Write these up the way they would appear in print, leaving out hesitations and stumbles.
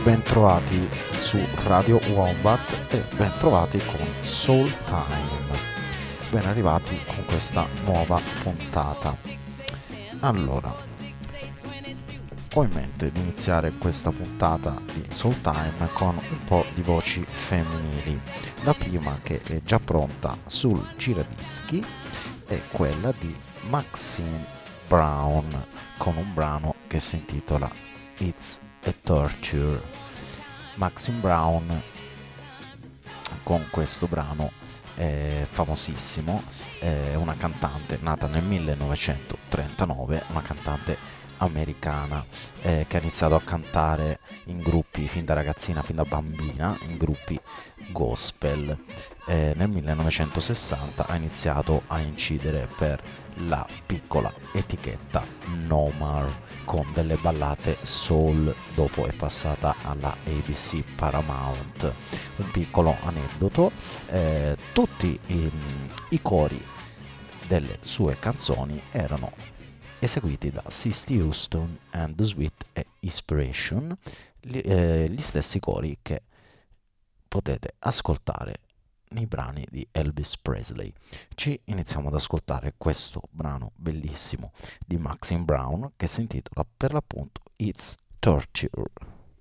bentrovati su Radio Wombat e bentrovati con Soul Time. Ben arrivati con questa nuova puntata. Allora, ho in mente di iniziare questa puntata di Soul Time con un po' di voci femminili. La prima, che è già pronta sul giradischi, è quella di Maxine Brown con un brano che si intitola It's a Torture. Maxine Brown con questo brano è famosissimo, è una cantante nata nel 1939, una cantante americana che ha iniziato a cantare in gruppi fin da ragazzina, fin da bambina, in gruppi gospel. Nel 1960 ha iniziato a incidere per la piccola etichetta Nomar con delle ballate soul, dopo è passata alla ABC Paramount. Un piccolo aneddoto, tutti i cori delle sue canzoni erano eseguiti da Sisti Houston and the Sweet Inspiration, gli stessi cori che potete ascoltare nei brani di Elvis Presley. Ci iniziamo ad ascoltare questo brano bellissimo di Maxine Brown che si intitola per l'appunto It's Torture.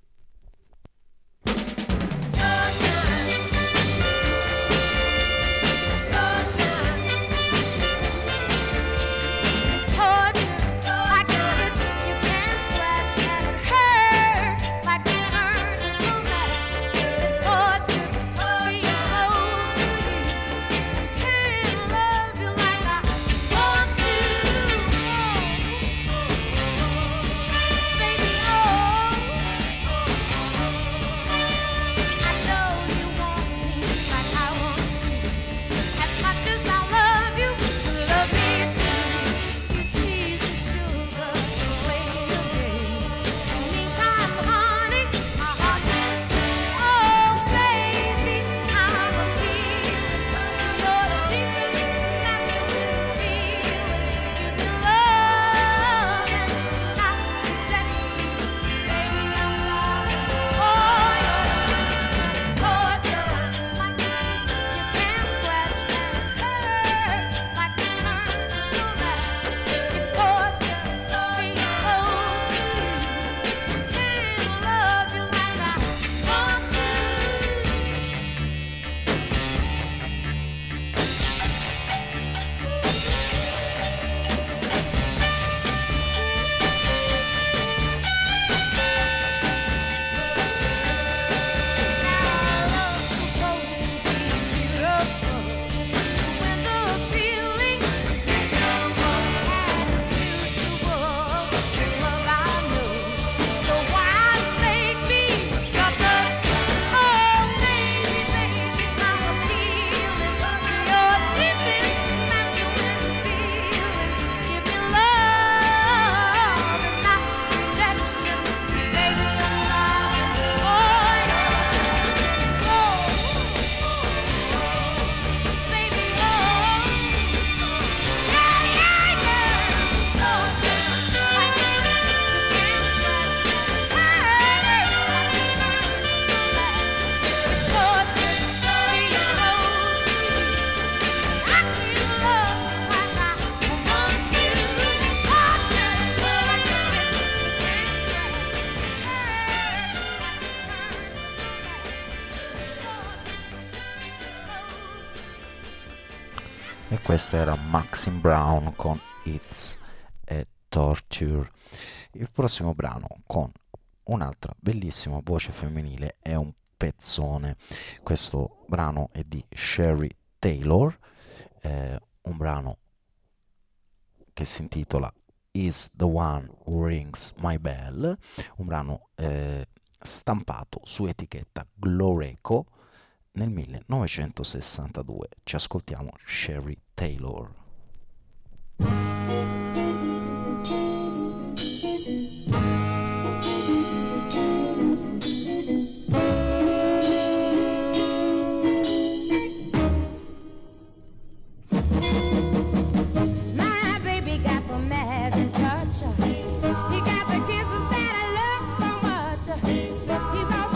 E questa era Maxine Brown con It's a Torture. Il prossimo brano, con un'altra bellissima voce femminile, è un pezzone. Questo brano è di Sherry Taylor, un brano che si intitola Is the One Who Rings My Bell, un brano stampato su etichetta Gloreco nel 1962. Ci ascoltiamo Sherry Taylor. My baby got the magic touch. He got the kisses that I love so much. He's all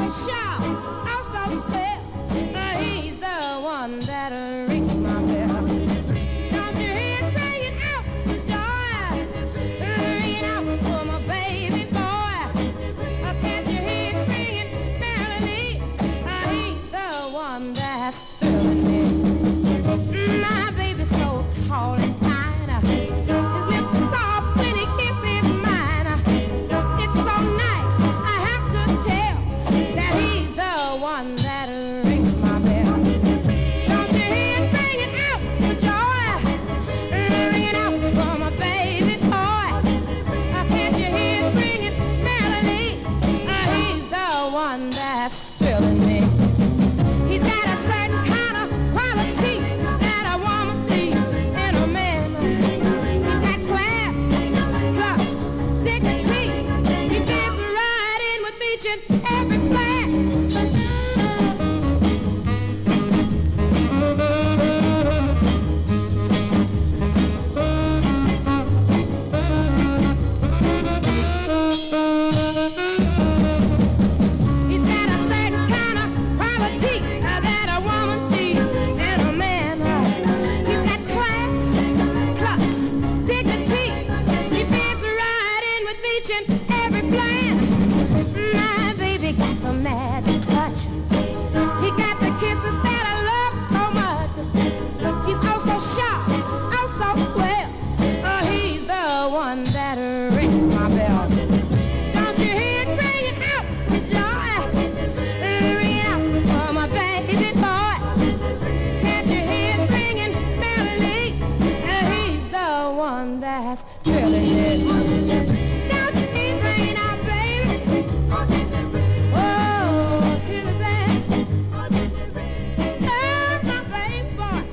one that rings my bell. Don't you hear it ringing out for joy? Ringing out for my baby boy. Can't you hear it ringing merrily? He's the one that's thrilling me. My baby's so tall and fine. His lips soft when he kisses mine. It's so nice, I have to tell that he's the one that rings my bell. Don't you hear it ringing out for joy? Ringing out for my baby boy. Can't you hear it ringing merrily? He's the one that's thrilling me. He's got a certain kind of quality that I wanna see in a man. He's got class, plus dignity. He fits right in with each and every plan. He's got a certain kind of quality that I wanna see in a man. He's got class, plus dignity. He fits right in with each and every plan. My baby got the magic touch. He got the kisses that I love so much. He's oh so sharp, oh so swell. He's the one that rings my bell. Don't you hear it ringing out for joy? Ringing out for my baby boy. Can't you hear it ringing merrily? He's the one that's thrilling me. Don't you hear it ringing out, baby? Oh, hear me say, oh, my baby boy.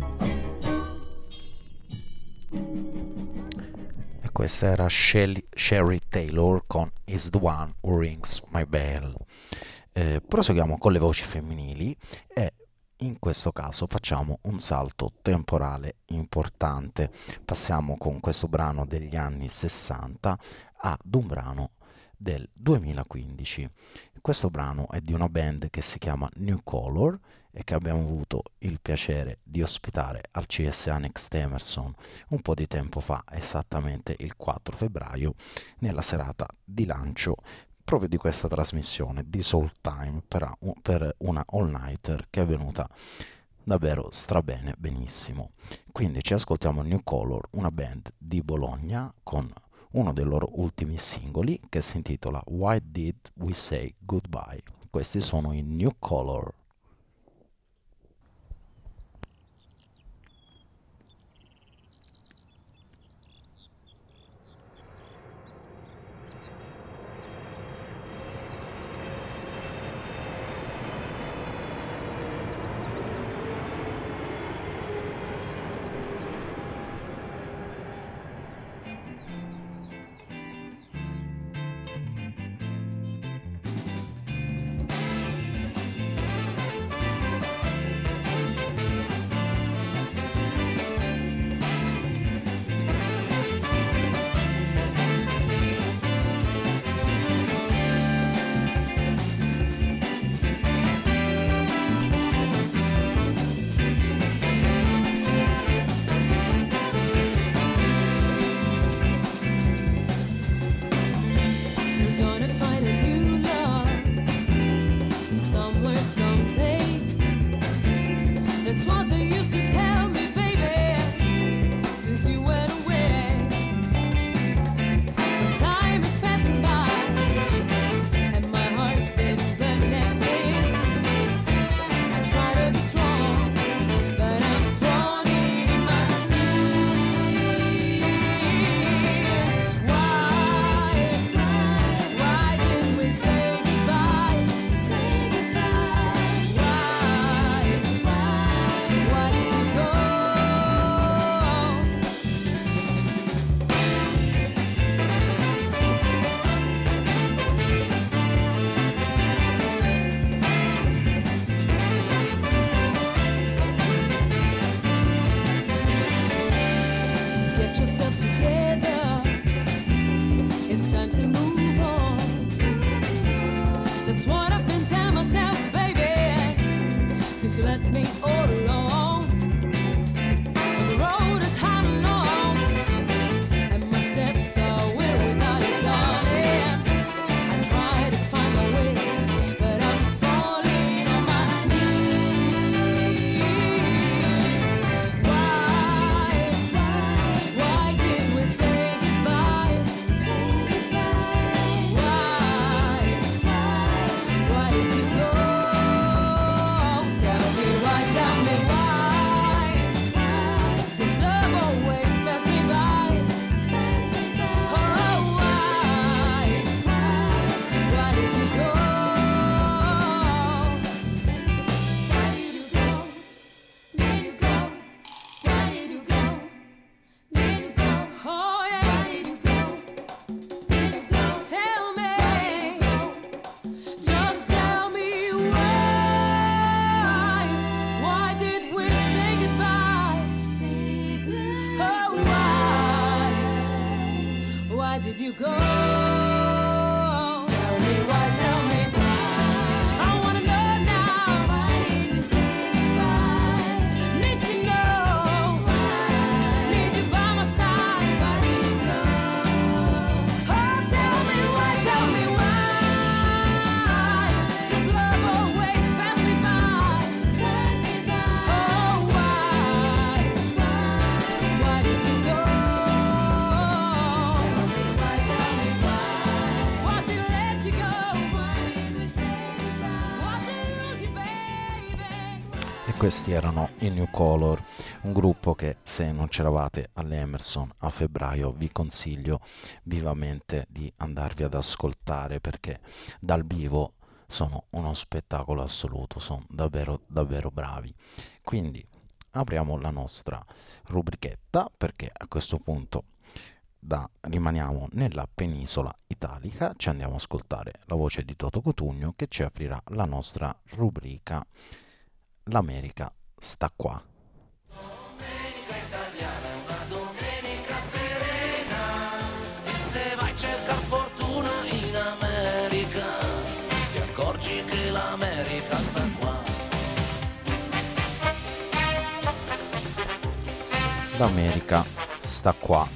E questa era Sherry Taylor con Is the One Who Rings My Bell. Proseguiamo con le voci femminili e in questo caso facciamo un salto temporale importante. Passiamo con questo brano degli anni 60 ad un brano del 2015. Questo brano è di una band che si chiama New Color e che abbiamo avuto il piacere di ospitare al CSA Next Emerson un po' di tempo fa, esattamente il 4 febbraio, nella serata di lancio proprio di questa trasmissione di Soul Time per una all-nighter che è venuta davvero strabene, benissimo. Quindi ci ascoltiamo New Color, una band di Bologna, con uno dei loro ultimi singoli che si intitola Why Did We Say Goodbye. Questi sono i New Color. me all alone. The road is hard and long, and my steps are weary without you, darling. I try to find my way, but I'm falling on my knees. Why did we say goodbye? Why did you go? Tell me why, does love always pass me by? Oh, why did you go? Why did you go? Did you go? Why did you go? Did you go? Oh yeah. Why did you go? Did you go? Tell me. Just tell me why. Why did we say goodbye? Oh, why did you go? Tell me why, tell me why. I wanna know now. Why did we say goodbye? Need to know. Need you by my side. Why did you go? Oh, tell me why, tell me why. Does love always pass me by? Oh, why did you go? Tell me why. What did let you go? Why did we say goodbye? What did lose you, baby? E questi erano i New Color, un gruppo che, se non c'eravate all'Emerson a febbraio, vi consiglio vivamente di andarvi ad ascoltare, perché dal vivo sono uno spettacolo assoluto, sono davvero davvero bravi. Quindi apriamo la nostra rubrichetta, perché a questo punto rimaniamo nella penisola italica, ci andiamo ad ascoltare la voce di Toto Cutugno, che ci aprirà la nostra rubrica L'America sta qua. Domenica italiana è una domenica serena, e se vai a cercare fortuna in America ti accorgi che l'America sta qua. L'America sta qua.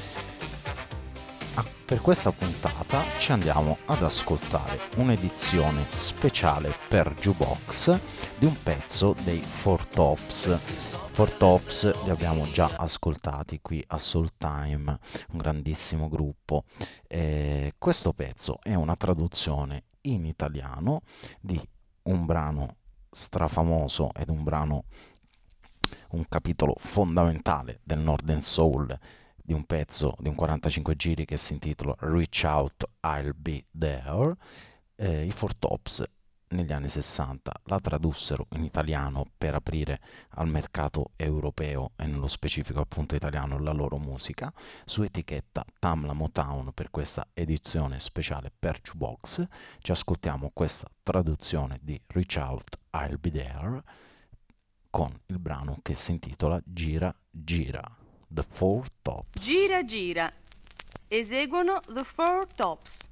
Per questa puntata ci andiamo ad ascoltare un'edizione speciale per Jukebox di un pezzo dei Four Tops. Four Tops li abbiamo già ascoltati qui a Soul Time, un grandissimo gruppo. Questo pezzo è una traduzione in italiano di un brano strafamoso ed un capitolo fondamentale del Northern Soul, di un pezzo di un 45 giri che si intitola Reach Out, I'll Be There. I Four Tops negli anni 60 la tradussero in italiano per aprire al mercato europeo e nello specifico appunto italiano la loro musica, su etichetta Tamla Motown. Per questa edizione speciale per Jukebox ci ascoltiamo questa traduzione di Reach Out, I'll Be There, con il brano che si intitola Gira Gira, The Four Tops. Gira gira. Eseguono The Four Tops.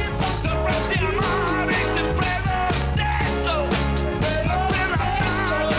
Sempre al mare, sempre lo stesso, appena scasso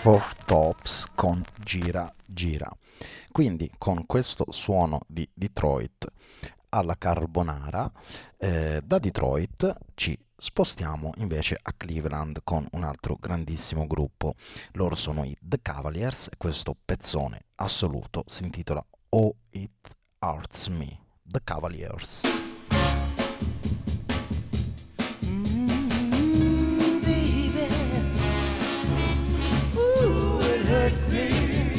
Four Tops con Gira Gira. Quindi con questo suono di Detroit alla carbonara, da Detroit ci spostiamo invece a Cleveland con un altro grandissimo gruppo. Loro sono i The Cavaliers e questo pezzone assoluto si intitola Oh It Hurts Me. The Cavaliers. Baby, ooh, it hurts me.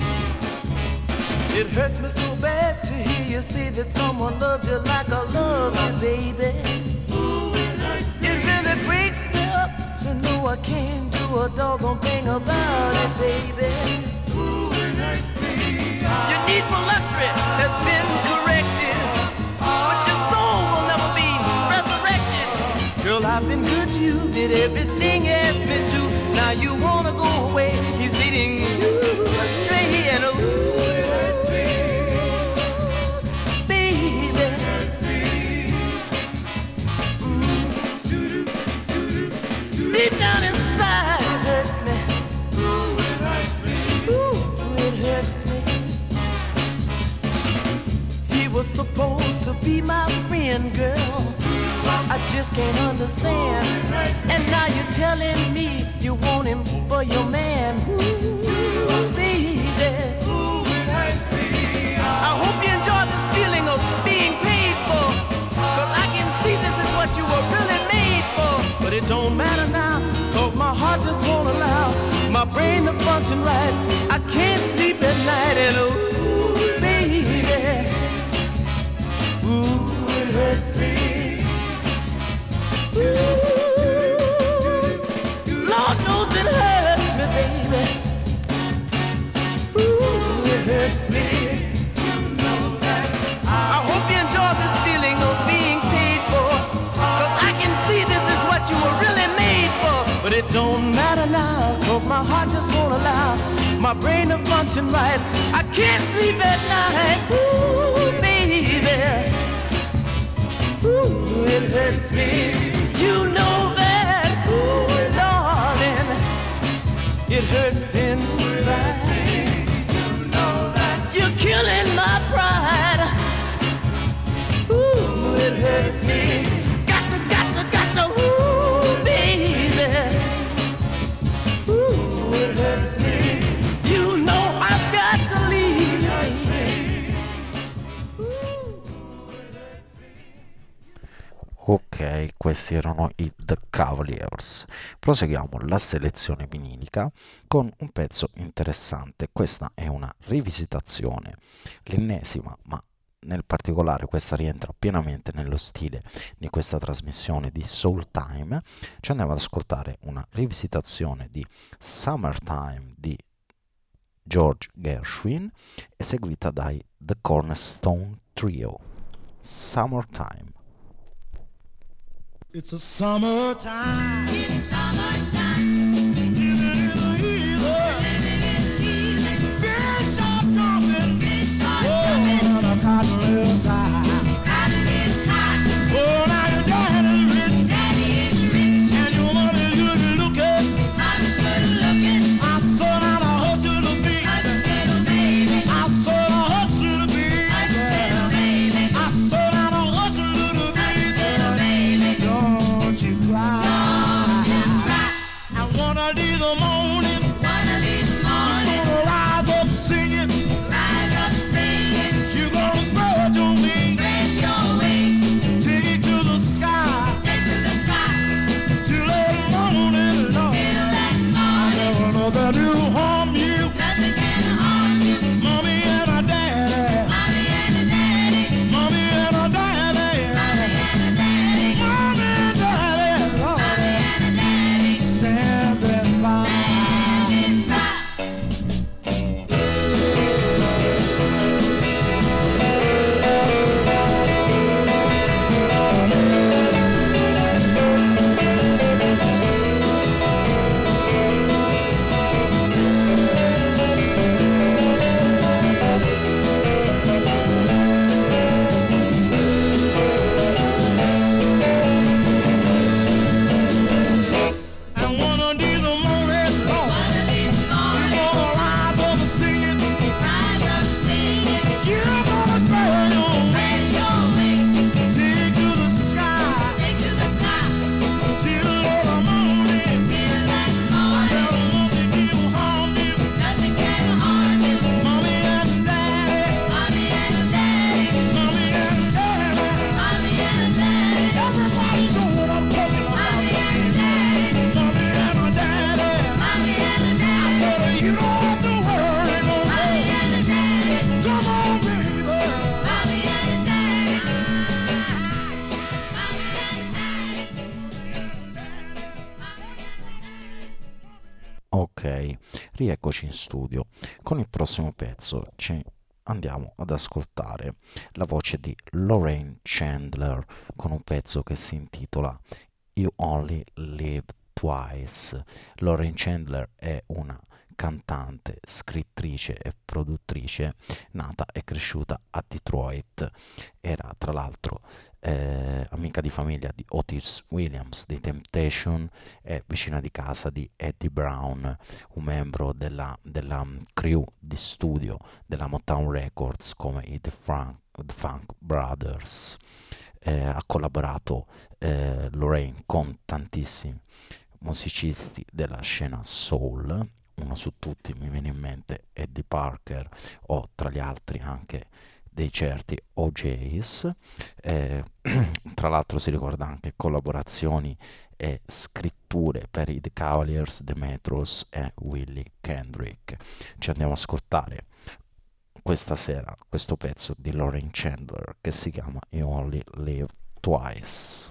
It hurts me so bad to hear you say that someone loved you like I love you, baby. It really breaks me up to know I can't do a doggone thing about it, baby. Your need for luxury has been corrected, but your soul will never be resurrected. Girl, I've been good to you, did everything you asked me to. Now you wanna go away, he's leading you astray, and ooh, deep down inside it hurts me. Ooh, it hurts me. Ooh, it hurts me. He was supposed to be my friend, girl. I just can't understand. And now you're telling me you want him for your man. Ooh, baby. Ooh, it hurts me. I hope you enjoy this feeling of being paid for, 'cause I can see this is what you were really made for. But it don't matter now, 'cause my heart just won't allow my brain to function right. I can't sleep at night, and ooh, baby, ooh, it hurts me. Ooh, Lord knows it hurts me, baby. Ooh, it hurts me. I hope you enjoy this feeling of being paid for, 'cause I can see this is what you were really made for. But it don't matter now, 'cause my heart just won't allow my brain to function right. I can't sleep at night. Ooh, baby. Ooh, it hurts me. You know that, ooh, darling, it hurts inside. You know that you're killing my pride. Ooh, it hurts me. Got to, ooh, baby. Ooh, it hurts me. You know I've got to leave. Ok, questi erano i The Cavaliers. Proseguiamo la selezione vinilica con un pezzo interessante. Questa è una rivisitazione, l'ennesima, ma nel particolare questa rientra pienamente nello stile di questa trasmissione di Soul Time. Ci andiamo ad ascoltare una rivisitazione di Summertime di George Gershwin, eseguita dai The Cornerstone Trio. Summertime. It's a summertime. It's summertime. Fish are jumping. Fish are Oh, jumping. the cotton is high. Cotton is hot. Oh, now your daddy's rich. Daddy is rich. And your mother's good looking. Mom's good looking. I saw that I hurt you to be. Hush, little baby. I saw that I hurt you to be. Hush, little baby. I saw that I hurt you to be. Hush, little baby. Don't you cry. Don't you cry. I Rieccoci in studio. Con il prossimo pezzo ci andiamo ad ascoltare la voce di Lorraine Chandler con un pezzo che si intitola You Only Live Twice. Lorraine Chandler è una cantante, scrittrice e produttrice nata e cresciuta a Detroit. Era tra l'altro amica di famiglia di Otis Williams di Temptation e vicina di casa di Eddie Brown, un membro della crew di studio della Motown Records come i The Funk Brothers. Ha collaborato Lorraine con tantissimi musicisti della scena soul, uno su tutti mi viene in mente Eddie Parker o tra gli altri anche dei certi OJs. Tra l'altro si ricorda anche collaborazioni e scritture per i The Cavaliers, The Metros e Willie Kendrick. Ci andiamo ad ascoltare questa sera questo pezzo di Lorraine Chandler che si chiama You Only Live Twice.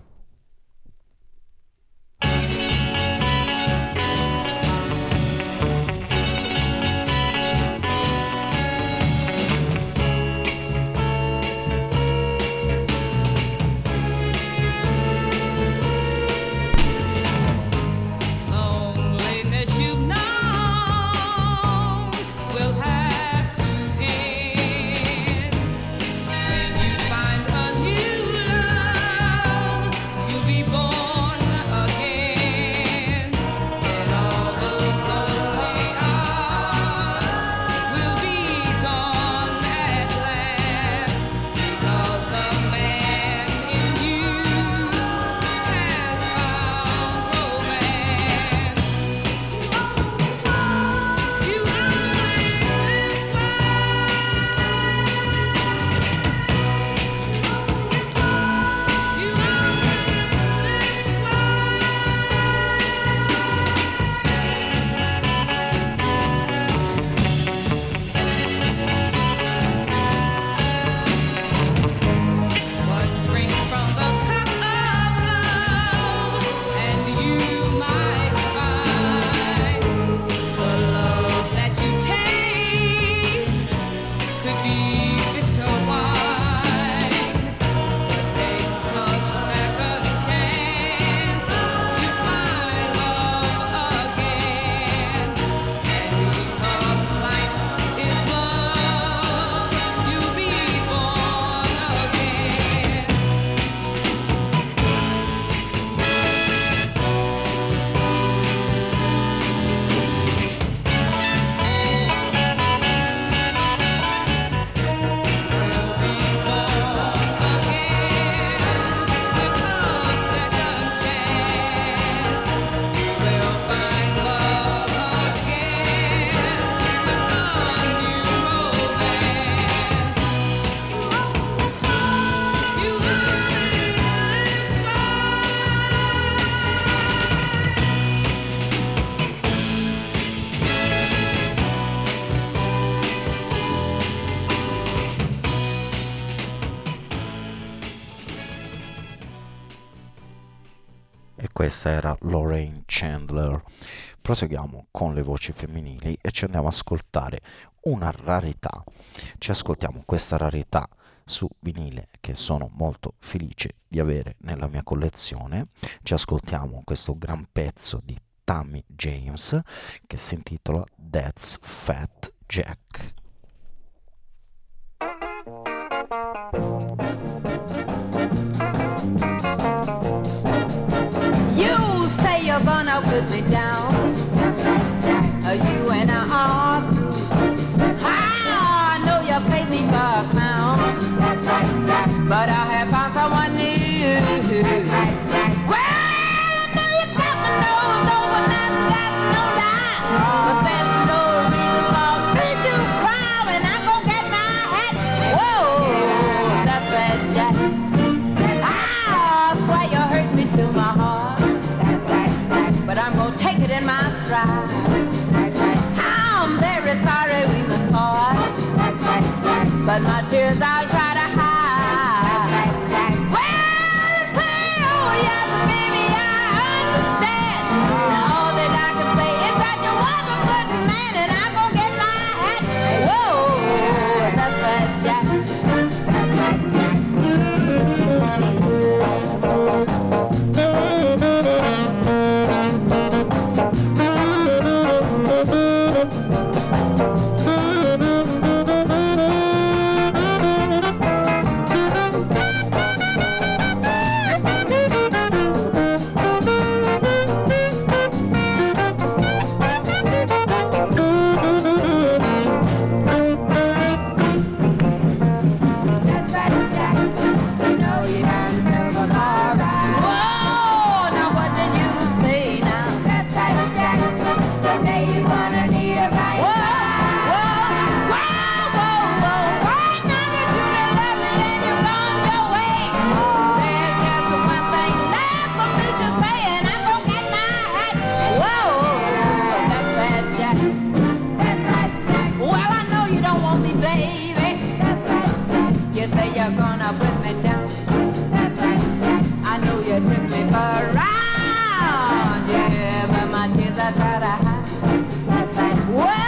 Loneliness you've known will have to end. When you find a new love, you'll be born again. And all those lonely hours will be gone at last, because the man in you has found romance. You only live twice. You One drink from the cup of love, and you might find the love that you taste could be bitter wine. Take a second chance, you find love again. And because life is love, you'll be born again. We'll be born again with a second chance. We'll find love again with a new romance. You only live E questa era Lorraine Chandler. Proseguiamo con le voci femminili e ci andiamo ad ascoltare una rarità. Ci ascoltiamo questa rarità su vinile che sono molto felice di avere nella mia collezione. Ci ascoltiamo questo gran pezzo di Tammy James che si intitola That's Fat Jack. You say you're gonna put me down. You and I are through. I know you paid me for a clown, but I have found someone new. Well, I know you got my nose over nothing, that's no lie. But there's no reason for me to cry when I go get my hat. Whoa, that's bad, Jack. I swear you hurt me to my heart. But I'm gonna take it in my stride. I'm very sorry we must part. But my tears I'll try to hide. Well, say, oh yes, baby, I understand. All that I can say is that you was a good man. baby. That's right. You say you're gonna put me down. That's right. I know you took me for a ride. Yeah, but my tears I try to hide. That's right.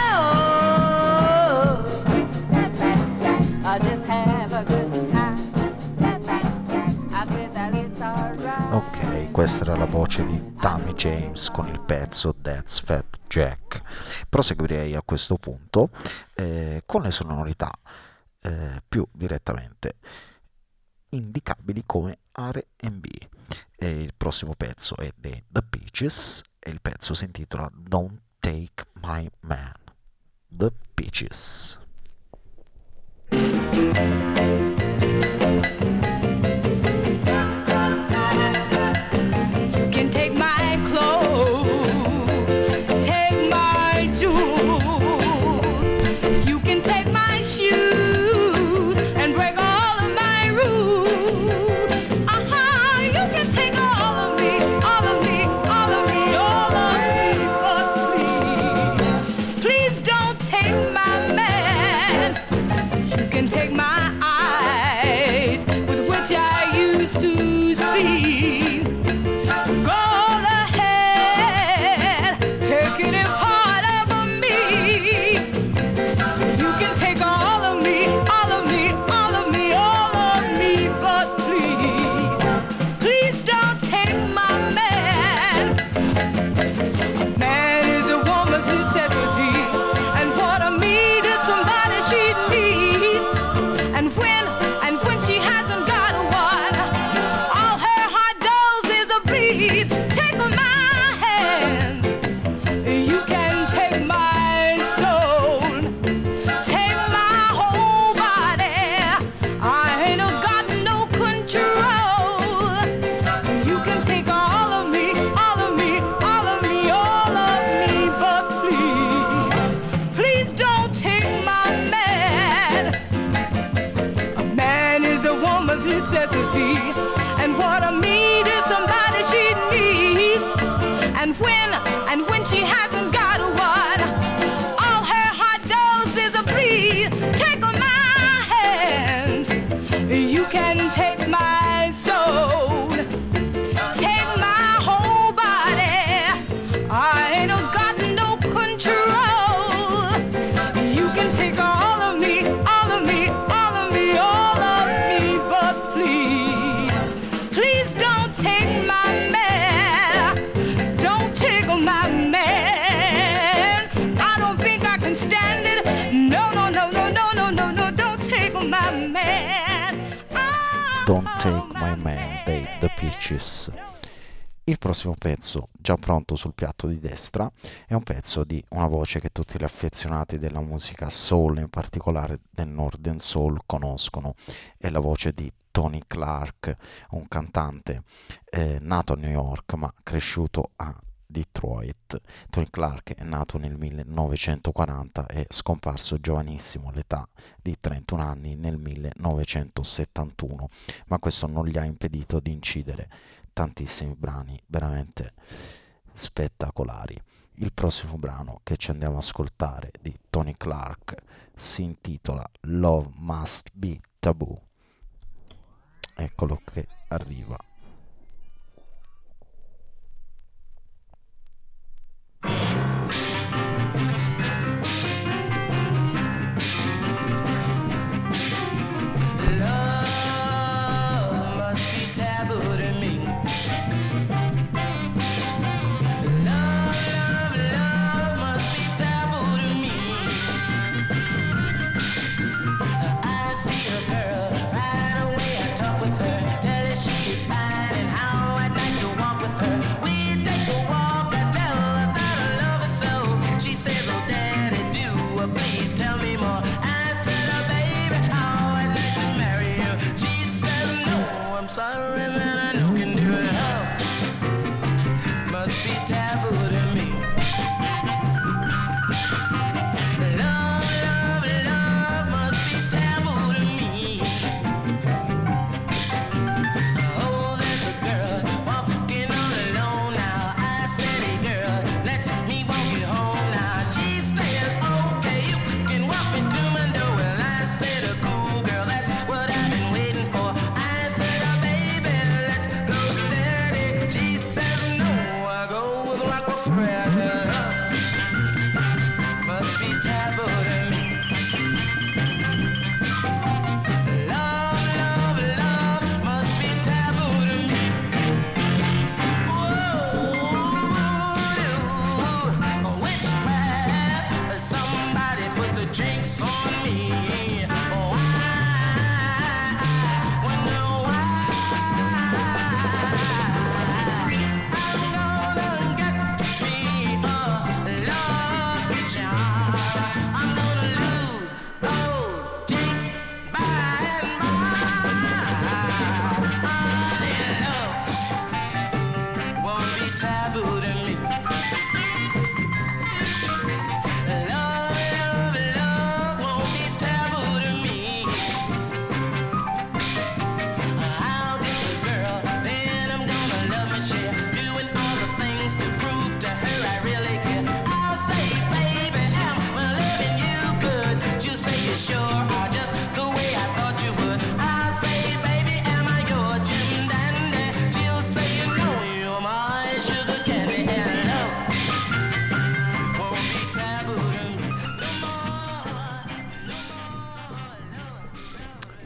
Whoa. That's right. I just have a good time. That's right. I said that it's alright. Ok, questa era la voce di Tammy James con il pezzo That's Fat Jack. Proseguirei a questo punto con le sonorità più direttamente indicabili come R&B. E il prossimo pezzo è dei The Peaches e il pezzo si intitola Don't Take My Man. The Peaches. You can take my clothes, take my jewels. You can take my shoes and break all of my rules. You can take all of me, all of me, all of me, all of me. But please don't take my man. You can take my eyes with which I used to see. Go ahead, take any part of me. You can take all of me, all of me, all of me, all of me. But please don't take my man. A man is a woman's necessity, and what a me to somebody she needs. And when she hasn't got one, all her heart does is a bleed. Take my hands, you can take my soul, take my whole body. I ain't got no control. You can take all of me, all of me, all of me, all of me. But please don't take my man. A man is a woman's necessity, and what a me to somebody she needs. And when she hasn't got one, all her heart does is a bleed. Take my hands, you can take my soul, take my whole body. I ain't got no control. You can take all of me, all of me, all of me, all of me. But please don't take my man. Don't take my man. I don't think I can stand it. No, no, no, no, no, no, no, no. Don't take my man. Don't Take My Man dei The Peaches. Il prossimo pezzo, già pronto sul piatto di destra, è un pezzo di una voce che tutti gli affezionati della musica soul, in particolare del Northern Soul, conoscono. È la voce di Tony Clark, un cantante nato a New York ma cresciuto a Detroit. Tony Clark è nato nel 1940 e scomparso giovanissimo all'età di 31 anni nel 1971, ma questo non gli ha impedito di incidere tantissimi brani veramente spettacolari. Il prossimo brano che ci andiamo ad ascoltare di Tony Clark si intitola Love Must Be Taboo. Eccolo che arriva. Love must be taboo to me. Love must be taboo to me. I see a girl right away, I talk with her, tell her she's fine.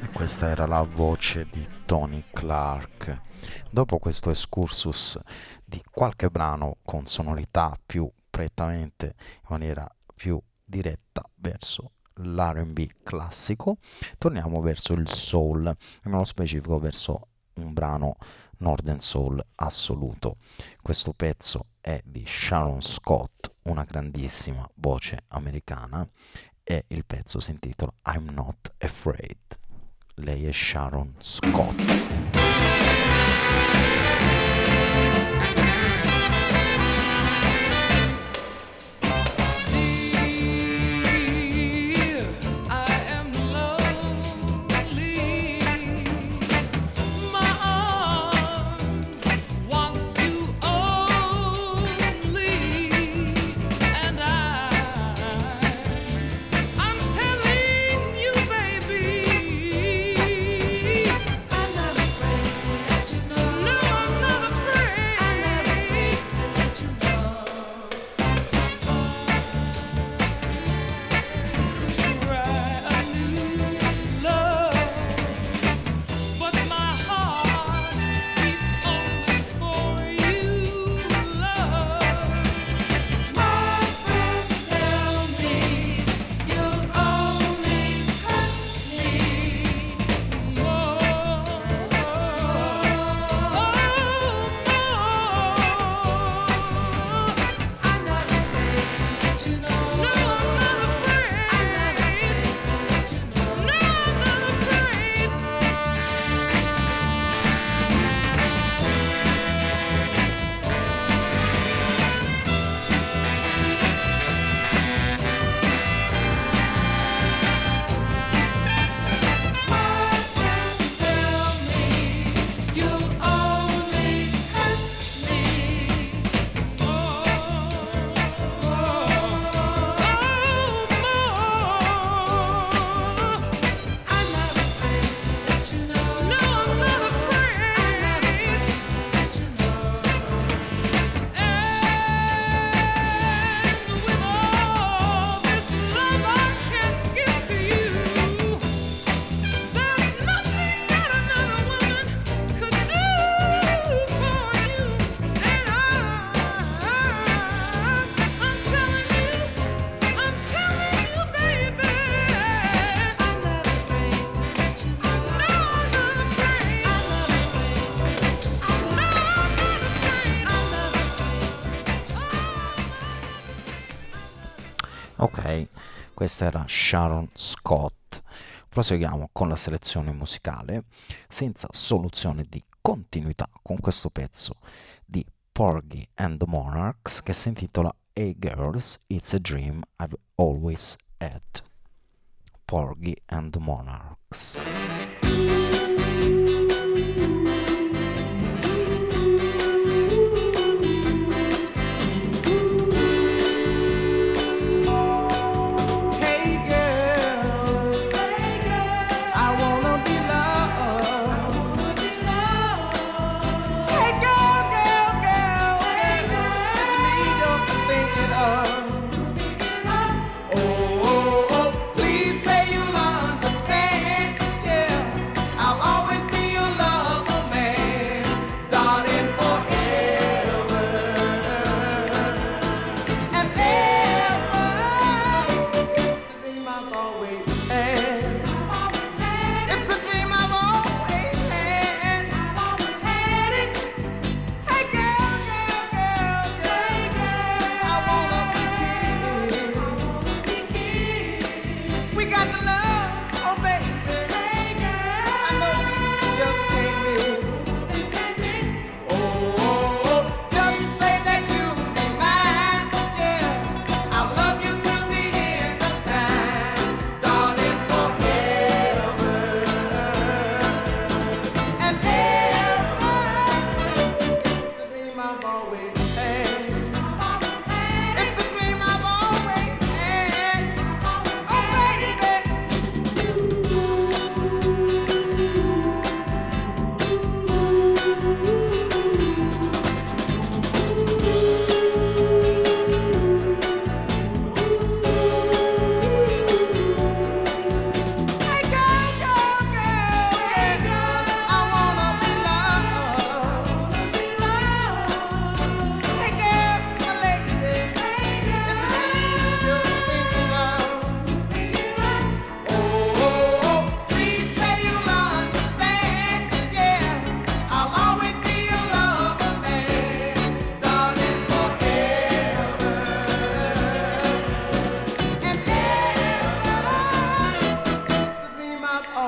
Questa era la voce di Tony Clark. Dopo questo excursus di qualche brano con sonorità più prettamente in maniera più diretta verso l'R&B classico, torniamo verso il soul, nello specifico verso un brano Northern Soul assoluto. Questo pezzo è di Sharon Scott, una grandissima voce americana, e il pezzo si intitola I'm Not Afraid. Lei è Sharon Scott. Dear, I am lonely. My arms want you only, and I'm telling you, baby, I'm not afraid to let you know. No, I'm not afraid. I'm not afraid to let you know. Try a new love, but my heart beats only for you, love. My friends tell me you'll only hurt me. Oh, I'm not afraid to let you know. No, I'm not afraid. I'm not afraid to let you know. No, I'm not afraid. My friends tell me you'll only hurt me. Oh, I'm not afraid to let you know. No, I'm not afraid. I'm not afraid to let you know. And with all this love I can give to you, there's nothing that another woman could do for you. And I'm telling you, baby, I'm not afraid to let you know. No, I'm not afraid. I'm not afraid to let you know. No, I'm not afraid. I'm not Ok, questa era Sharon Scott. Proseguiamo con la selezione musicale senza soluzione di continuità con questo pezzo di Porgy and the Monarchs che si intitola Hey Girls, It's a Dream I've Always Had. Porgy and the Monarchs. Hey girl, I wanna be loved. Hey girl, it's me you're thinking of. Oh, please say you'll understand. Yeah, I'll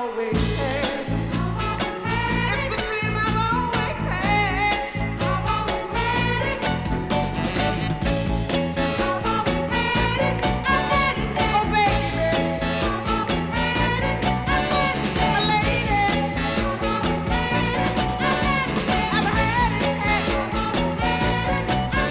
always had. It's a dream I've always had. I've always had it. I've always had it. I've had it. Oh baby, I've always had it. I've had it. My lady, I've always had it. I've had it. I've had it. I've always had it.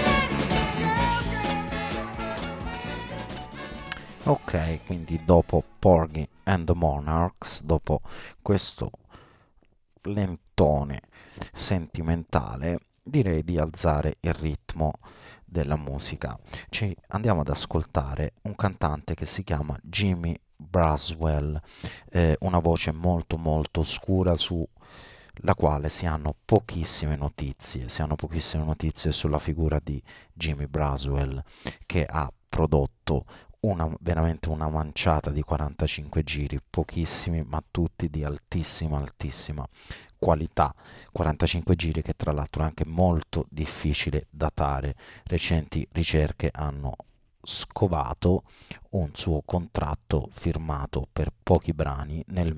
Ok, quindi dopo Porgy and the Monarchs, dopo questo lentone sentimentale, direi di alzare il ritmo della musica. Ci andiamo ad ascoltare un cantante che si chiama Jimmy Braswell, una voce molto molto oscura su la quale si hanno pochissime notizie. Si hanno pochissime notizie sulla figura di Jimmy Braswell, che ha prodotto veramente una manciata di 45 giri, pochissimi ma tutti di altissima altissima qualità. 45 giri che tra l'altro è anche molto difficile datare. Recenti ricerche hanno scovato un suo contratto firmato per pochi brani nel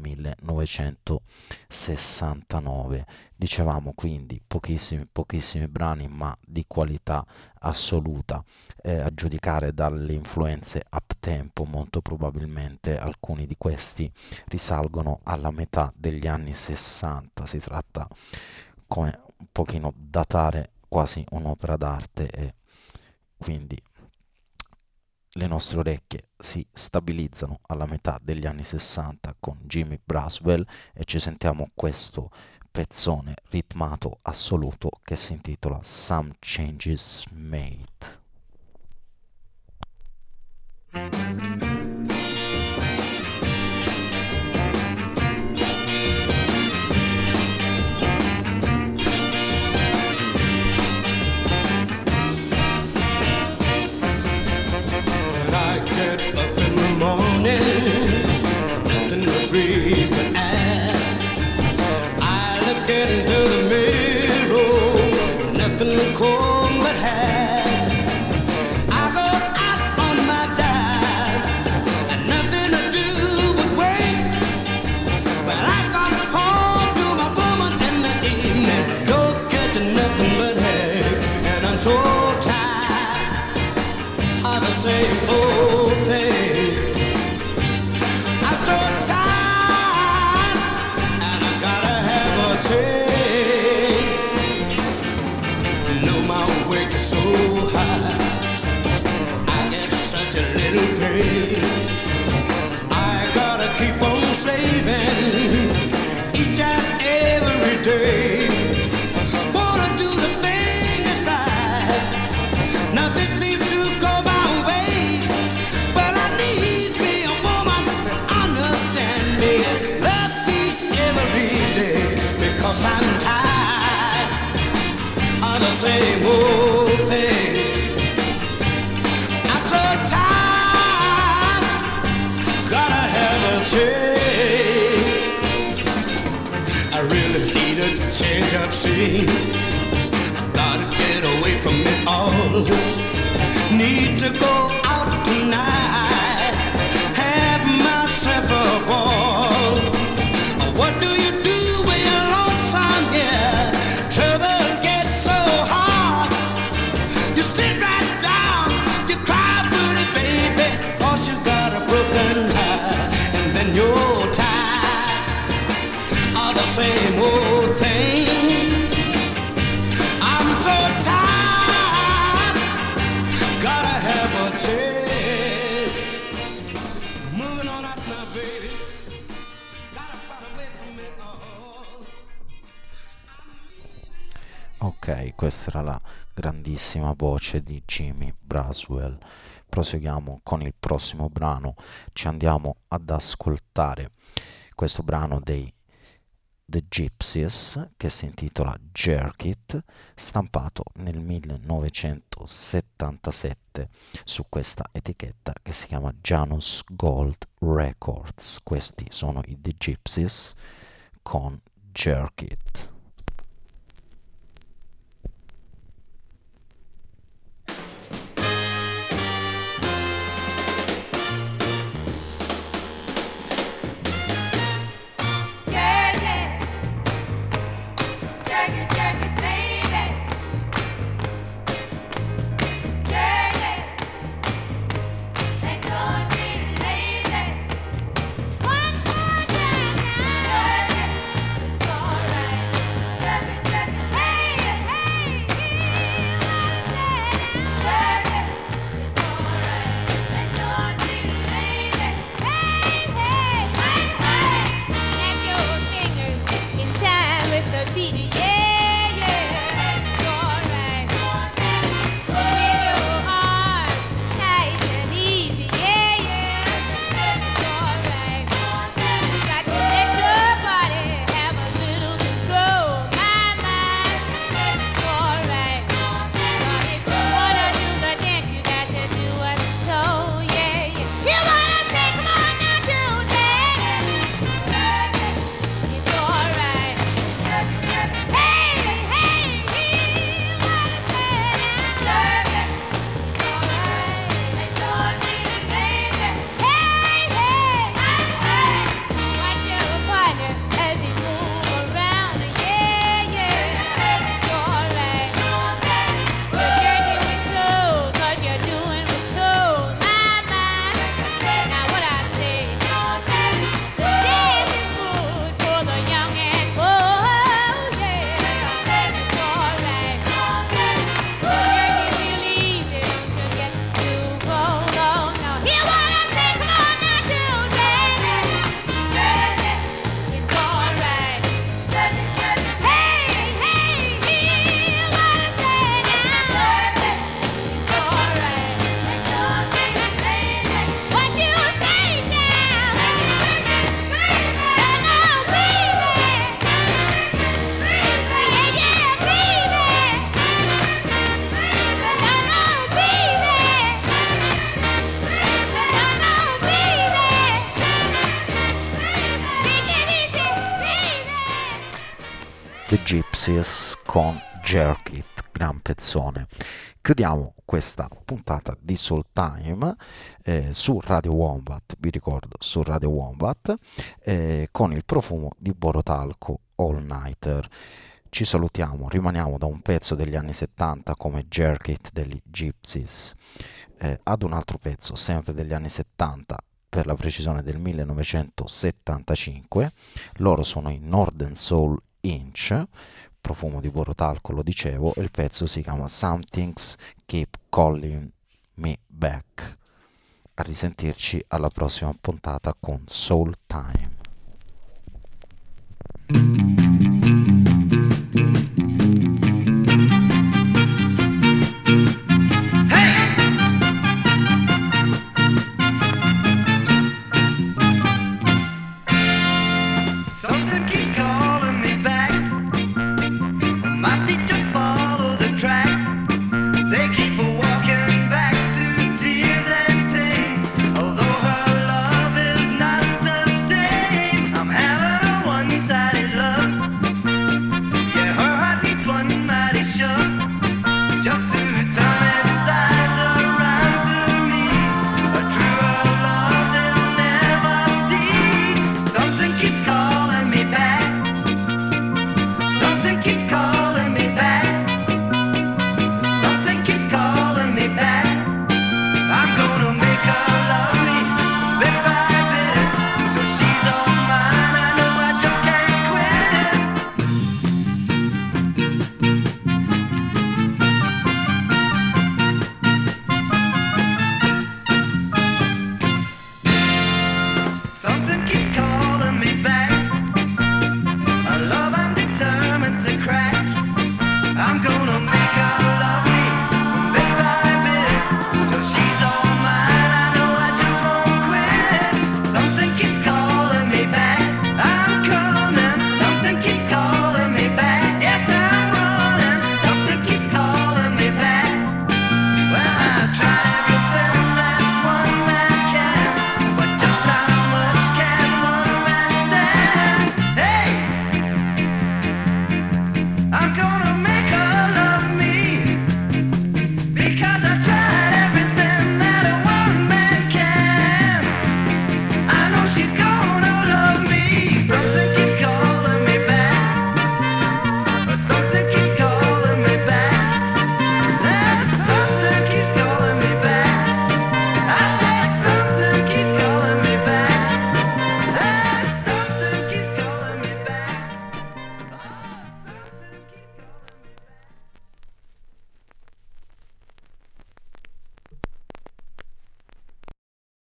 1969. Dicevamo quindi pochissimi brani ma di qualità assoluta, a giudicare dalle influenze up-tempo. Molto probabilmente alcuni di questi risalgono alla metà degli anni 60. Si tratta, come un pochino datare quasi un'opera d'arte, e quindi le nostre orecchie si stabilizzano alla metà degli anni 60 con Jimmy Braswell, e ci sentiamo questo pezzone ritmato assoluto che si intitola Some Changes Made. When I get up in the morning, nothing to breathe but air. I look into the mirror, nothing to comb but hair. I go out on my time, and nothing to do but wait. But I come home to my woman in the evening, don't get to nothing but hair, and I'm so tired of the same old thing. I'm so tired, and I gotta have a change. No, my wage is so high, I get such a little pay. I gotta keep on slaving each and every day. Wanna do the thing that's right, nothing seems to go my way. But I need me a woman to understand me, love me every day, because I'm tired of the same old thing. I'm so tired, gotta have a change. I really need a change of scene. I gotta get away from it all. Need to go out tonight, have myself a ball. What do you do when you're lonesome here? Trouble gets so hard. You sit right down, you cry pretty baby, 'cause you got a broken heart. And then you're tired of the same old thing. I'm so tired, gotta have a change. Moving on out now, baby. Gotta find a way from it all. Ok, questa era la grandissima voce di Jimmy Braswell. Proseguiamo con il prossimo brano. Ci andiamo ad ascoltare questo brano dei The Gypsies che si intitola Jerk It, stampato nel 1977 su questa etichetta che si chiama Janus Gold Records. Questi sono i The Gypsies con Jerk It. The Gypsies con Jerk It, gran pezzone. Chiudiamo questa puntata di Soul Time su Radio Wombat, vi ricordo, su Radio Wombat, con il profumo di Borotalco All Nighter. Ci salutiamo, rimaniamo da un pezzo degli anni 70 come Jerk It degli Gypsies ad un altro pezzo sempre degli anni 70, per la precisione del 1975. Loro sono i Northern Soul Inch, profumo di Borotalco, lo dicevo, e il pezzo si chiama Something's Keep Calling Me Back. A risentirci alla prossima puntata con Soul Time.